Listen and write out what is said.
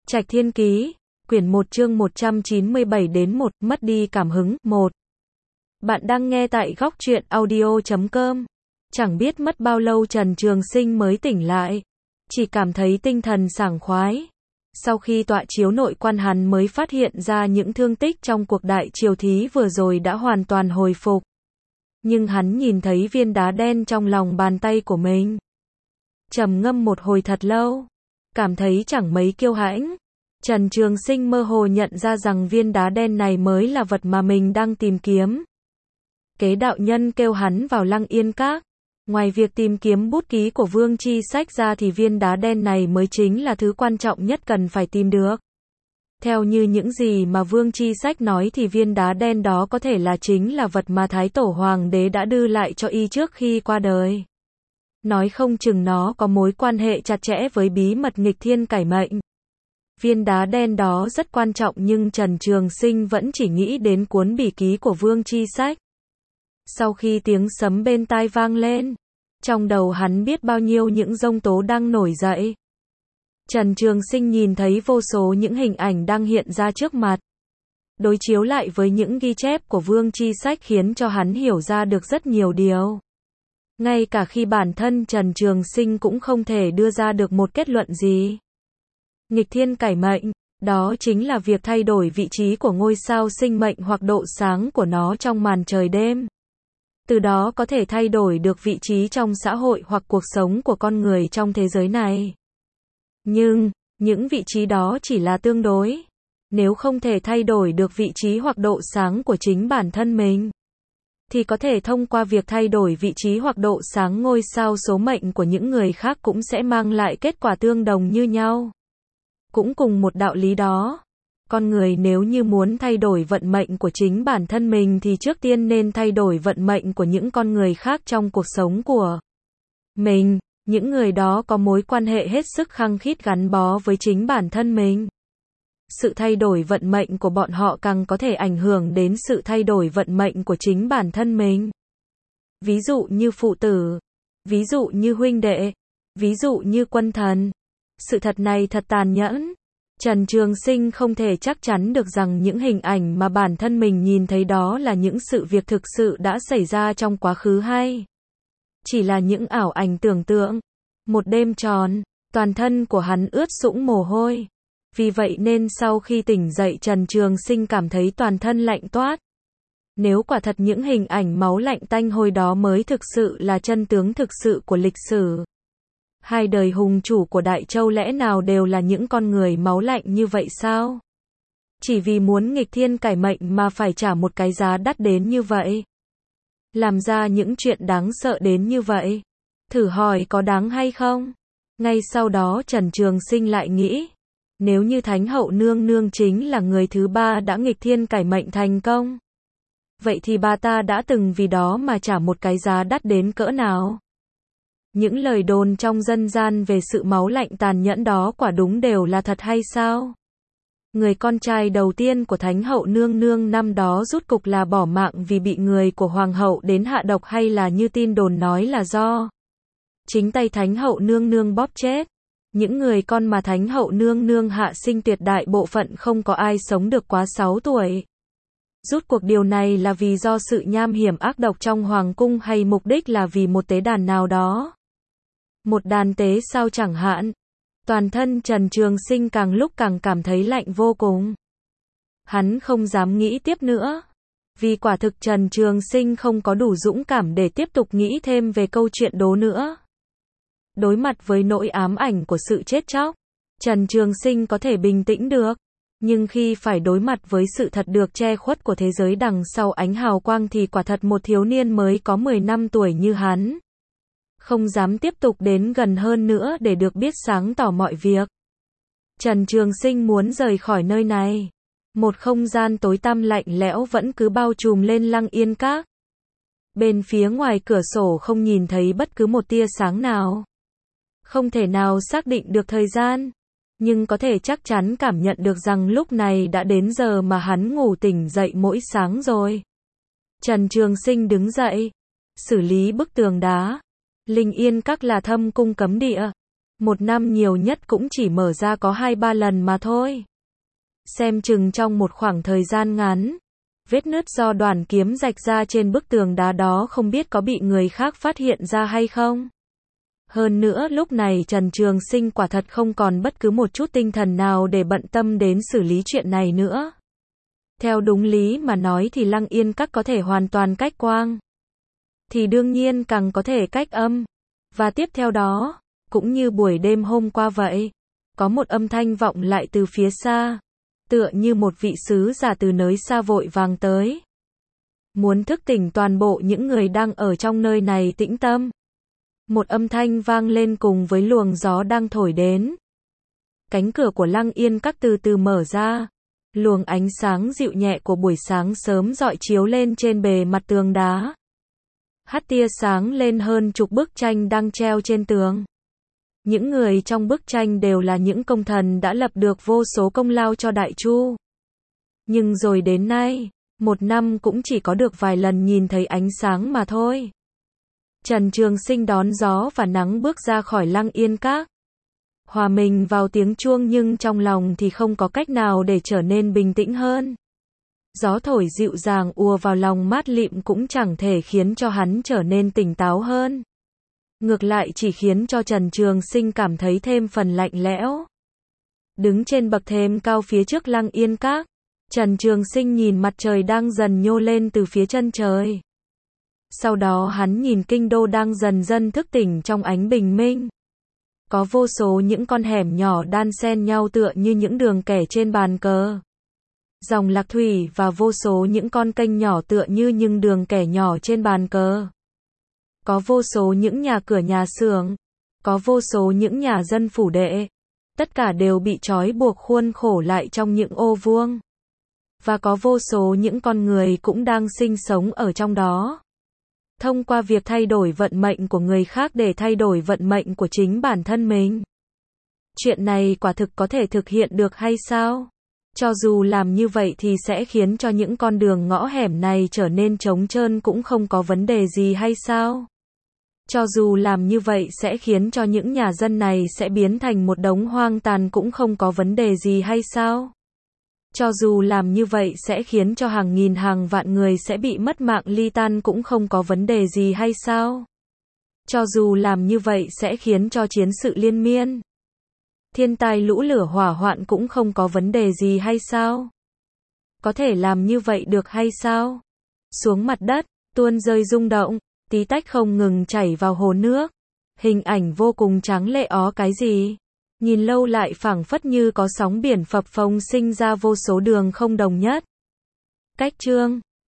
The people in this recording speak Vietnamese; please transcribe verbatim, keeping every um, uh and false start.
Trạch Thiên Ký, quyển một chương một trăm chín mươi bảy đến một, mất đi cảm hứng, một. Bạn đang nghe tại góc truyện audio chấm com. Chẳng biết mất bao lâu Trần Trường Sinh mới tỉnh lại. Chỉ cảm thấy tinh thần sảng khoái. Sau khi tọa chiếu nội quan hắn mới phát hiện ra những thương tích trong cuộc đại triều thí vừa rồi đã hoàn toàn hồi phục. Nhưng hắn nhìn thấy viên đá đen trong lòng bàn tay của mình. Trầm ngâm một hồi thật lâu. Cảm thấy chẳng mấy kiêu hãnh. Trần Trường Sinh mơ hồ nhận ra rằng viên đá đen này mới là vật mà mình đang tìm kiếm. Kế đạo nhân kêu hắn vào Lăng Yên Các. Ngoài việc tìm kiếm bút ký của Vương Chi Sách ra thì viên đá đen này mới chính là thứ quan trọng nhất cần phải tìm được. Theo như những gì mà Vương Chi Sách nói thì viên đá đen đó có thể là chính là vật mà Thái Tổ Hoàng đế đã đưa lại cho y trước khi qua đời. Nói không chừng nó có mối quan hệ chặt chẽ với bí mật nghịch thiên cải mệnh. Viên đá đen đó rất quan trọng nhưng Trần Trường Sinh vẫn chỉ nghĩ đến cuốn bỉ ký của Vương Chi Sách. Sau khi tiếng sấm bên tai vang lên, trong đầu hắn biết bao nhiêu những giông tố đang nổi dậy. Trần Trường Sinh nhìn thấy vô số những hình ảnh đang hiện ra trước mặt. Đối chiếu lại với những ghi chép của Vương Chi Sách khiến cho hắn hiểu ra được rất nhiều điều. Ngay cả khi bản thân Trần Trường Sinh cũng không thể đưa ra được một kết luận gì. Nghịch thiên cải mệnh, đó chính là việc thay đổi vị trí của ngôi sao sinh mệnh hoặc độ sáng của nó trong màn trời đêm. Từ đó có thể thay đổi được vị trí trong xã hội hoặc cuộc sống của con người trong thế giới này. Nhưng, những vị trí đó chỉ là tương đối. Nếu không thể thay đổi được vị trí hoặc độ sáng của chính bản thân mình, thì có thể thông qua việc thay đổi vị trí hoặc độ sáng ngôi sao số mệnh của những người khác cũng sẽ mang lại kết quả tương đồng như nhau. Cũng cùng một đạo lý đó, con người nếu như muốn thay đổi vận mệnh của chính bản thân mình thì trước tiên nên thay đổi vận mệnh của những con người khác trong cuộc sống của mình. Những người đó có mối quan hệ hết sức khăng khít gắn bó với chính bản thân mình. Sự thay đổi vận mệnh của bọn họ càng có thể ảnh hưởng đến sự thay đổi vận mệnh của chính bản thân mình. Ví dụ như phụ tử, ví dụ như huynh đệ, ví dụ như quân thần. Sự thật này thật tàn nhẫn. Trần Trường Sinh không thể chắc chắn được rằng những hình ảnh mà bản thân mình nhìn thấy đó là những sự việc thực sự đã xảy ra trong quá khứ hay chỉ là những ảo ảnh tưởng tượng. Một đêm tròn, toàn thân của hắn ướt sũng mồ hôi. Vì vậy nên sau khi tỉnh dậy Trần Trường Sinh cảm thấy toàn thân lạnh toát. Nếu quả thật những hình ảnh máu lạnh tanh hôi đó mới thực sự là chân tướng thực sự của lịch sử. Hai đời hùng chủ của Đại Châu lẽ nào đều là những con người máu lạnh như vậy sao? Chỉ vì muốn nghịch thiên cải mệnh mà phải trả một cái giá đắt đến như vậy. Làm ra những chuyện đáng sợ đến như vậy. Thử hỏi có đáng hay không? Ngay sau đó Trần Trường Sinh lại nghĩ. Nếu như Thánh Hậu Nương Nương chính là người thứ ba đã nghịch thiên cải mệnh thành công. Vậy thì bà ta đã từng vì đó mà trả một cái giá đắt đến cỡ nào? Những lời đồn trong dân gian về sự máu lạnh tàn nhẫn đó quả đúng đều là thật hay sao? Người con trai đầu tiên của Thánh Hậu Nương Nương năm đó rút cục là bỏ mạng vì bị người của Hoàng hậu đến hạ độc hay là như tin đồn nói là do chính tay Thánh Hậu Nương Nương bóp chết? Những người con mà Thánh Hậu Nương Nương hạ sinh tuyệt đại bộ phận không có ai sống được quá sáu tuổi. Rút cuộc điều này là vì do sự nham hiểm ác độc trong hoàng cung hay mục đích là vì một tế đàn nào đó? Một đàn tế sao chẳng hạn? Toàn thân Trần Trường Sinh càng lúc càng cảm thấy lạnh vô cùng. Hắn không dám nghĩ tiếp nữa. Vì quả thực Trần Trường Sinh không có đủ dũng cảm để tiếp tục nghĩ thêm về câu chuyện đố nữa. Đối mặt với nỗi ám ảnh của sự chết chóc, Trần Trường Sinh có thể bình tĩnh được. Nhưng khi phải đối mặt với sự thật được che khuất của thế giới đằng sau ánh hào quang thì quả thật một thiếu niên mới có mười năm tuổi như hắn không dám tiếp tục đến gần hơn nữa để được biết sáng tỏ mọi việc. Trần Trường Sinh muốn rời khỏi nơi này. Một không gian tối tăm lạnh lẽo vẫn cứ bao trùm lên Lăng Yên Các. Bên phía ngoài cửa sổ không nhìn thấy bất cứ một tia sáng nào. Không thể nào xác định được thời gian, nhưng có thể chắc chắn cảm nhận được rằng lúc này đã đến giờ mà hắn ngủ tỉnh dậy mỗi sáng rồi. Trần Trường Sinh đứng dậy, xử lý bức tường đá. Linh Yên Các là thâm cung cấm địa. Một năm nhiều nhất cũng chỉ mở ra có hai ba lần mà thôi. Xem chừng trong một khoảng thời gian ngắn, vết nứt do đoàn kiếm rạch ra trên bức tường đá đó không biết có bị người khác phát hiện ra hay không. Hơn nữa lúc này Trần Trường Sinh quả thật không còn bất cứ một chút tinh thần nào để bận tâm đến xử lý chuyện này nữa. Theo đúng lý mà nói thì Lăng Yên Các có thể hoàn toàn cách quang, thì đương nhiên càng có thể cách âm. Và tiếp theo đó, cũng như buổi đêm hôm qua vậy, có một âm thanh vọng lại từ phía xa, tựa như một vị sứ giả từ nơi xa vội vàng tới, muốn thức tỉnh toàn bộ những người đang ở trong nơi này tĩnh tâm. Một âm thanh vang lên cùng với luồng gió đang thổi đến. Cánh cửa của Lăng Yên Các từ từ mở ra. Luồng ánh sáng dịu nhẹ của buổi sáng sớm rọi chiếu lên trên bề mặt tường đá. Hắt tia sáng lên hơn chục bức tranh đang treo trên tường. Những người trong bức tranh đều là những công thần đã lập được vô số công lao cho Đại Chu. Nhưng rồi đến nay, một năm cũng chỉ có được vài lần nhìn thấy ánh sáng mà thôi. Trần Trường Sinh đón gió và nắng bước ra khỏi Lăng Yên Các. Hòa mình vào tiếng chuông nhưng trong lòng thì không có cách nào để trở nên bình tĩnh hơn. Gió thổi dịu dàng ùa vào lòng mát lịm cũng chẳng thể khiến cho hắn trở nên tỉnh táo hơn. Ngược lại chỉ khiến cho Trần Trường Sinh cảm thấy thêm phần lạnh lẽo. Đứng trên bậc thềm cao phía trước Lăng Yên Các, Trần Trường Sinh nhìn mặt trời đang dần nhô lên từ phía chân trời. Sau đó hắn nhìn kinh đô đang dần dần thức tỉnh trong ánh bình minh. Có vô số những con hẻm nhỏ đan xen nhau tựa như những đường kẻ trên bàn cờ. Dòng lạc thủy và vô số những con kênh nhỏ tựa như những đường kẻ nhỏ trên bàn cờ. Có vô số những nhà cửa nhà xưởng, có vô số những nhà dân phủ đệ. Tất cả đều bị trói buộc khuôn khổ lại trong những ô vuông. Và có vô số những con người cũng đang sinh sống ở trong đó. Thông qua việc thay đổi vận mệnh của người khác để thay đổi vận mệnh của chính bản thân mình. Chuyện này quả thực có thể thực hiện được hay sao? Cho dù làm như vậy thì sẽ khiến cho những con đường ngõ hẻm này trở nên trống trơn cũng không có vấn đề gì hay sao? Cho dù làm như vậy sẽ khiến cho những nhà dân này sẽ biến thành một đống hoang tàn cũng không có vấn đề gì hay sao? Cho dù làm như vậy sẽ khiến cho hàng nghìn hàng vạn người sẽ bị mất mạng ly tan cũng không có vấn đề gì hay sao? Cho dù làm như vậy sẽ khiến cho chiến sự liên miên, thiên tai lũ lửa hỏa hoạn cũng không có vấn đề gì hay sao? Có thể làm như vậy được hay sao? Xuống mặt đất, tuôn rơi rung động, tí tách không ngừng chảy vào hồ nước. Hình ảnh vô cùng tráng lệ ó cái gì? Nhìn lâu lại phảng phất như có sóng biển phập phồng sinh ra vô số đường không đồng nhất. Cách chương